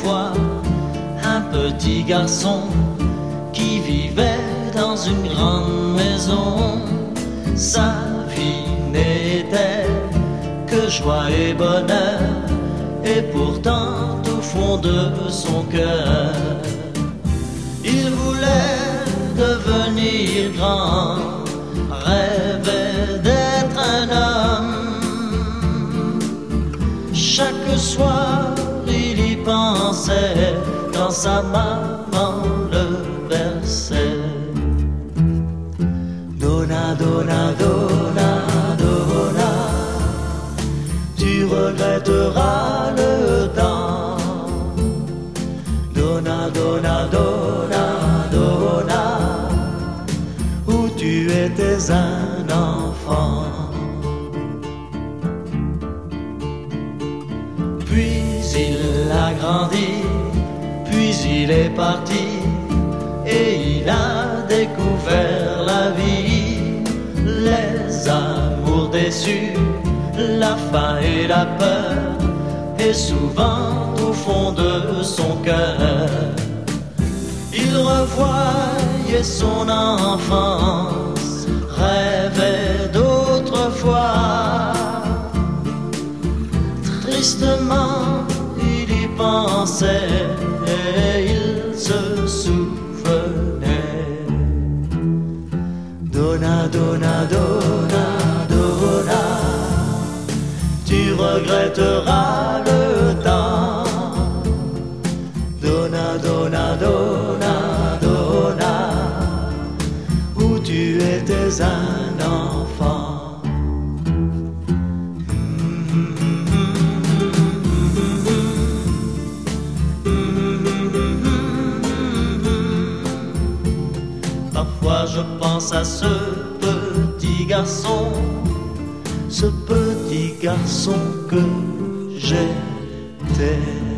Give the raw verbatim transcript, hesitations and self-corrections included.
fois un petit garçon qui vivait dans une grande maison. Sa vie n'était que joie et bonheur, et pourtant au fond de son cœur, il voulait devenir grand, rêvait d'être un homme. Chaque soir il y pensait quand sa maman le berçait. Donna, donna, donna, donna, tu regretteras le temps. Donna, donna, donna, donna, où tu étais un enfant. Puis il a grandi, puis il est parti, et il a découvert la vie, les amours déçus, la faim et la peur, et souvent au fond de son cœur, il revoyait son enfance, rêvait d'autrefois. Tristement il y pensait et il se souvenait. Donna, donna, donna, donna, tu regretteras le temps. Donna, donna, donna, donna, où tu étais un enfant. Parfois je pense à ce petit garçon, ce petit garçon que j'étais.